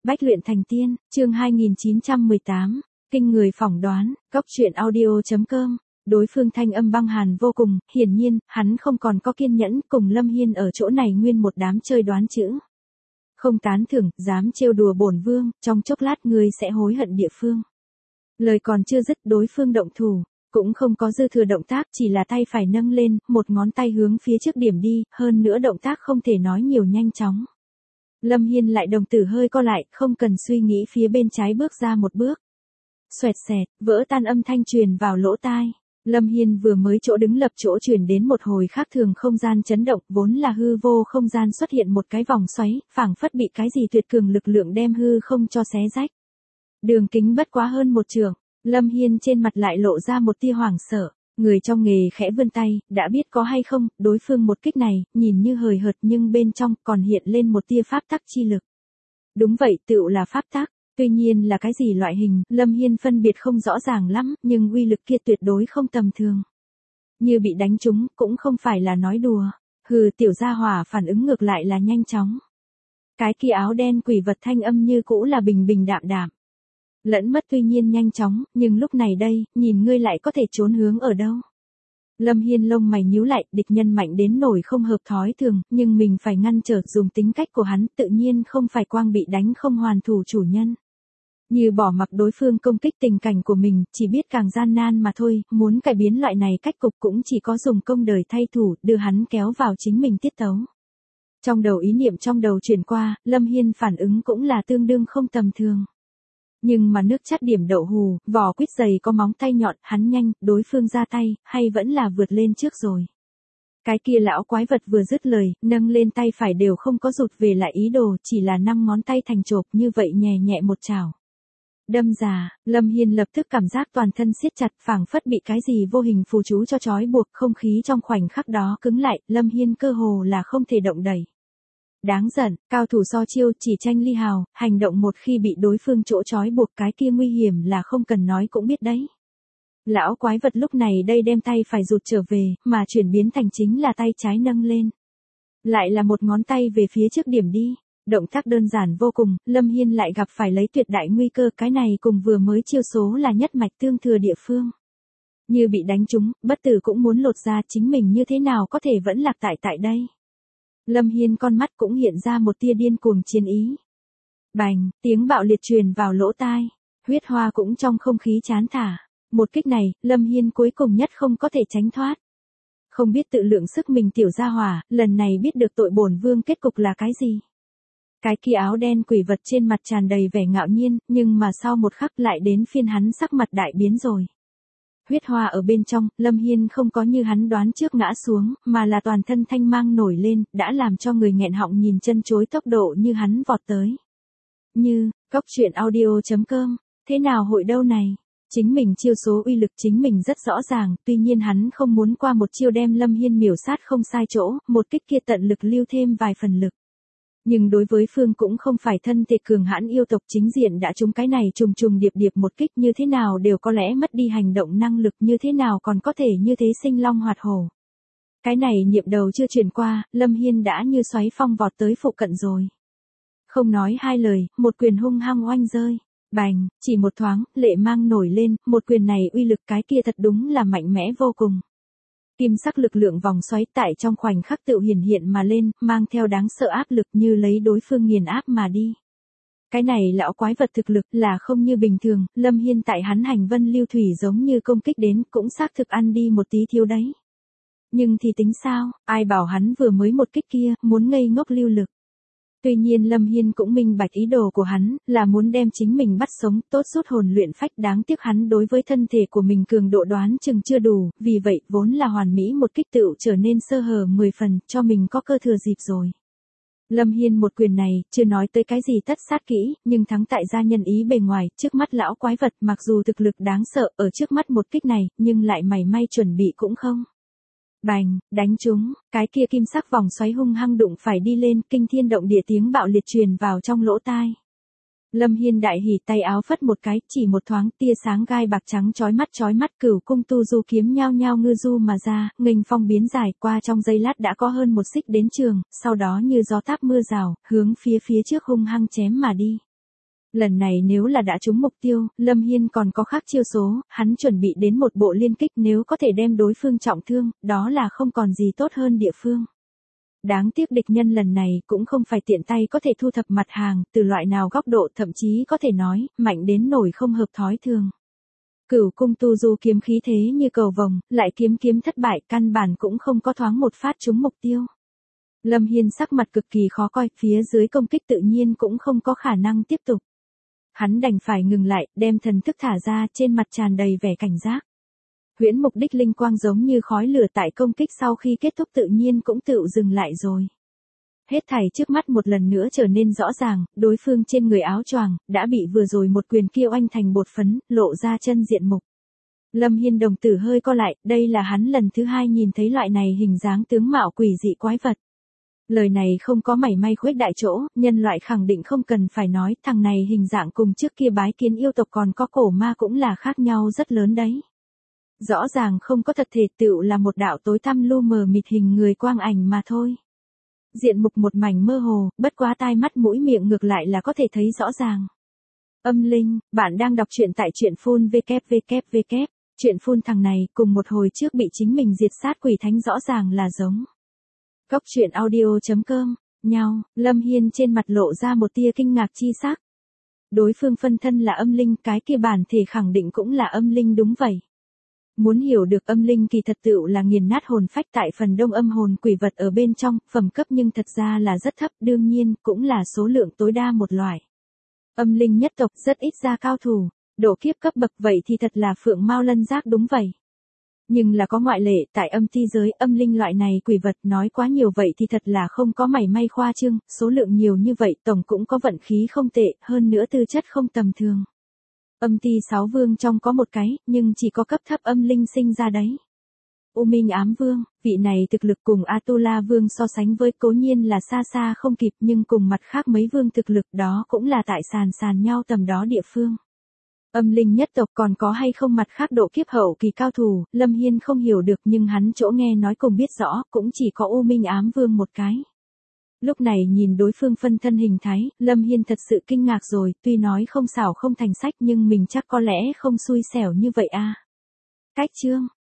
Bách luyện thành tiên, chương 2918, kinh người phỏng đoán, góc truyện audio.com. Đối phương thanh âm băng hàn vô cùng, hiển nhiên, hắn không còn có kiên nhẫn cùng Lâm Hiên ở chỗ này nguyên một đám chơi đoán chữ. Không tán thưởng, dám trêu đùa bổn vương, trong chốc lát ngươi sẽ hối hận địa phương. Lời còn chưa dứt, đối phương động thủ, cũng không có dư thừa động tác, chỉ là tay phải nâng lên, một ngón tay hướng phía trước điểm đi, hơn nữa động tác không thể nói nhiều nhanh chóng. Lâm Hiên lại đồng tử hơi co lại, không cần suy nghĩ phía bên trái bước ra một bước. Xoẹt xẹt, vỡ tan âm thanh truyền vào lỗ tai. Lâm Hiên vừa mới chỗ đứng lập chỗ chuyển đến một hồi khác thường không gian chấn động, vốn là hư vô không gian xuất hiện một cái vòng xoáy, phảng phất bị cái gì tuyệt cường lực lượng đem hư không cho xé rách. Đường kính bất quá hơn một trượng, Lâm Hiên trên mặt lại lộ ra một tia hoảng sợ. Người trong nghề khẽ vươn tay, đã biết có hay không, đối phương một kích này, nhìn như hời hợt nhưng bên trong còn hiện lên một tia pháp tắc chi lực. Đúng vậy, tựu là pháp tắc, tuy nhiên là cái gì loại hình, Lâm Hiên phân biệt không rõ ràng lắm, nhưng uy lực kia tuyệt đối không tầm thường. Như bị đánh trúng, cũng không phải là nói đùa, hừ, tiểu gia hỏa phản ứng ngược lại là nhanh chóng. Cái kia áo đen quỷ vật thanh âm như cũ là bình bình đạm đạm. Lẫn mất tuy nhiên nhanh chóng, nhưng lúc này đây, nhìn ngươi lại có thể trốn hướng ở đâu. Lâm Hiên lông mày nhíu lại, địch nhân mạnh đến nổi không hợp thói thường, nhưng mình phải ngăn trở dùng tính cách của hắn, tự nhiên không phải quang bị đánh không hoàn thủ chủ nhân. Như bỏ mặc đối phương công kích tình cảnh của mình, chỉ biết càng gian nan mà thôi, muốn cải biến loại này cách cục cũng chỉ có dùng công đời thay thủ, đưa hắn kéo vào chính mình tiết tấu. Trong đầu ý niệm trong đầu chuyển qua, Lâm Hiên phản ứng cũng là tương đương không tầm thường. Nhưng mà nước chát điểm đậu hù, vỏ quýt dày có móng tay nhọn, hắn nhanh, đối phương ra tay, hay vẫn là vượt lên trước rồi. Cái kia lão quái vật vừa dứt lời, nâng lên tay phải đều không có rụt về lại ý đồ, chỉ là 5 ngón tay thành chộp như vậy nhẹ nhẹ một chảo. Đâm ra, Lâm Hiên lập tức cảm giác toàn thân siết chặt, phảng phất bị cái gì vô hình phù chú cho trói buộc, không khí trong khoảnh khắc đó cứng lại, Lâm Hiên cơ hồ là không thể động đậy. Đáng giận, cao thủ so chiêu chỉ tranh ly hào, hành động một khi bị đối phương chỗ trói buộc cái kia nguy hiểm là không cần nói cũng biết đấy. Lão quái vật lúc này đây đem tay phải rụt trở về, mà chuyển biến thành chính là tay trái nâng lên. Lại là một ngón tay về phía trước điểm đi. Động tác đơn giản vô cùng, Lâm Hiên lại gặp phải lấy tuyệt đại nguy cơ, cái này cùng vừa mới chiêu số là nhất mạch tương thừa địa phương. Như bị đánh trúng, bất tử cũng muốn lột ra, chính mình như thế nào có thể vẫn lạc tại đây. Lâm Hiên con mắt cũng hiện ra một tia điên cuồng chiến ý. Bành, tiếng bạo liệt truyền vào lỗ tai, huyết hoa cũng trong không khí chán thả. Một kích này, Lâm Hiên cuối cùng nhất không có thể tránh thoát. Không biết tự lượng sức mình tiểu gia hỏa, lần này biết được tội bổn vương kết cục là cái gì. Cái kia áo đen quỷ vật trên mặt tràn đầy vẻ ngạo nhiên, nhưng mà sau một khắc lại đến phiên hắn sắc mặt đại biến rồi. Huyết hoa ở bên trong, Lâm Hiên không có như hắn đoán trước ngã xuống, mà là toàn thân thanh mang nổi lên, đã làm cho người nghẹn họng nhìn chân chối tốc độ như hắn vọt tới. Như, góc truyện audio.com, thế nào hội đâu này? Chính mình chiêu số uy lực chính mình rất rõ ràng, tuy nhiên hắn không muốn qua một chiêu đem Lâm Hiên miểu sát không sai chỗ, một kích kia tận lực lưu thêm vài phần lực. Nhưng đối với phương cũng không phải thân thể cường hãn yêu tộc chính diện đã trúng cái này trùng trùng điệp điệp một kích như thế nào đều có lẽ mất đi hành động năng lực như thế nào còn có thể như thế sinh long hoạt hổ. Cái này niệm đầu chưa truyền qua, Lâm Hiên đã như xoáy phong vọt tới phụ cận rồi. Không nói hai lời, một quyền hung hăng oanh rơi. Bành, chỉ một thoáng, lệ mang nổi lên, một quyền này uy lực cái kia thật đúng là mạnh mẽ vô cùng. Kim sắc lực lượng vòng xoáy tại trong khoảnh khắc tự hiển hiện mà lên, mang theo đáng sợ áp lực như lấy đối phương nghiền áp mà đi. Cái này lão quái vật thực lực là không như bình thường, Lâm Hiên tại hắn hành vân lưu thủy giống như công kích đến cũng xác thực ăn đi một tí thiếu đấy. Nhưng thì tính sao, ai bảo hắn vừa mới một kích kia, muốn ngây ngốc lưu lực. Tuy nhiên Lâm Hiên cũng minh bạch ý đồ của hắn, là muốn đem chính mình bắt sống, tốt rút hồn luyện phách, đáng tiếc hắn đối với thân thể của mình cường độ đoán chừng chưa đủ, vì vậy vốn là hoàn mỹ một kích tựu trở nên sơ hở 10 phần, cho mình có cơ thừa dịp rồi. Lâm Hiên một quyền này, chưa nói tới cái gì tất sát kỹ, nhưng thắng tại gia nhân ý bề ngoài, trước mắt lão quái vật mặc dù thực lực đáng sợ ở trước mắt một kích này, nhưng lại mảy may chuẩn bị cũng không. Bành, đánh trúng, cái kia kim sắc vòng xoáy hung hăng đụng phải đi lên, kinh thiên động địa tiếng bạo liệt truyền vào trong lỗ tai. Lâm Hiên đại hỉ tay áo phất một cái, chỉ một thoáng tia sáng gai bạc trắng chói mắt cửu cung tu du kiếm nhao nhao ngư du mà ra, nghênh phong biến dài qua trong giây lát đã có hơn một xích đến trường, sau đó như gió táp mưa rào, hướng phía trước hung hăng chém mà đi. Lần này nếu là đã trúng mục tiêu, Lâm Hiên còn có khác chiêu số, hắn chuẩn bị đến một bộ liên kích nếu có thể đem đối phương trọng thương, đó là không còn gì tốt hơn địa phương. Đáng tiếc địch nhân lần này cũng không phải tiện tay có thể thu thập mặt hàng, từ loại nào góc độ thậm chí có thể nói, mạnh đến nổi không hợp thói thường. Cửu cung tu du kiếm khí thế như cầu vồng, lại kiếm thất bại, căn bản cũng không có thoáng một phát trúng mục tiêu. Lâm Hiên sắc mặt cực kỳ khó coi, phía dưới công kích tự nhiên cũng không có khả năng tiếp tục. Hắn đành phải ngừng lại, đem thần thức thả ra, trên mặt tràn đầy vẻ cảnh giác. Huyễn mục đích linh quang giống như khói lửa tại công kích sau khi kết thúc tự nhiên cũng tự dừng lại rồi. Hết thảy trước mắt một lần nữa trở nên rõ ràng, đối phương trên người áo choàng đã bị vừa rồi một quyền kia oanh thành bột phấn, lộ ra chân diện mục. Lâm Hiên đồng tử hơi co lại, đây là hắn lần thứ hai nhìn thấy loại này hình dáng tướng mạo quỷ dị quái vật. Lời này không có mảy may khuếch đại chỗ, nhân loại khẳng định không cần phải nói, thằng này hình dạng cùng trước kia bái kiến yêu tộc còn có cổ ma cũng là khác nhau rất lớn đấy. Rõ ràng không có thật thể tựu là một đạo tối tăm lu mờ mịt hình người quang ảnh mà thôi. Diện mục một mảnh mơ hồ, bất quá tai mắt mũi miệng ngược lại là có thể thấy rõ ràng. Âm linh, bạn đang đọc truyện tại truyện phun www. Truyện phun thằng này cùng một hồi trước bị chính mình diệt sát quỷ thánh rõ ràng là giống. Cốc truyện audio.com, nhau, Lâm Hiên trên mặt lộ ra một tia kinh ngạc chi sắc. Đối phương phân thân là âm linh, cái kia bản thể khẳng định cũng là âm linh đúng vậy. Muốn hiểu được âm linh kỳ thật tựu là nghiền nát hồn phách tại phần đông âm hồn quỷ vật ở bên trong, phẩm cấp nhưng thật ra là rất thấp, đương nhiên, cũng là số lượng tối đa một loại. Âm linh nhất tộc rất ít ra cao thủ, độ kiếp cấp bậc vậy thì thật là phượng mao lân giác đúng vậy. Nhưng là có ngoại lệ, tại âm ti giới, âm linh loại này quỷ vật nói quá nhiều vậy thì thật là không có mảy may khoa trương, số lượng nhiều như vậy tổng cũng có vận khí không tệ, hơn nữa tư chất không tầm thường. Âm ti 6 vương trong có một cái, nhưng chỉ có cấp thấp âm linh sinh ra đấy. U Minh Ám Vương, vị này thực lực cùng Atula Vương so sánh với cố nhiên là xa xa không kịp, nhưng cùng mặt khác mấy vương thực lực đó cũng là tại sàn nhau tầm đó địa phương. Âm linh nhất tộc còn có hay không mặt khác độ kiếp hậu kỳ cao thủ, Lâm Hiên không hiểu được nhưng hắn chỗ nghe nói cùng biết rõ, cũng chỉ có U Minh Ám Vương một cái. Lúc này nhìn đối phương phân thân hình thái, Lâm Hiên thật sự kinh ngạc rồi, tuy nói không xảo không thành sách nhưng mình chắc có lẽ không xui xẻo như vậy a. Cách chương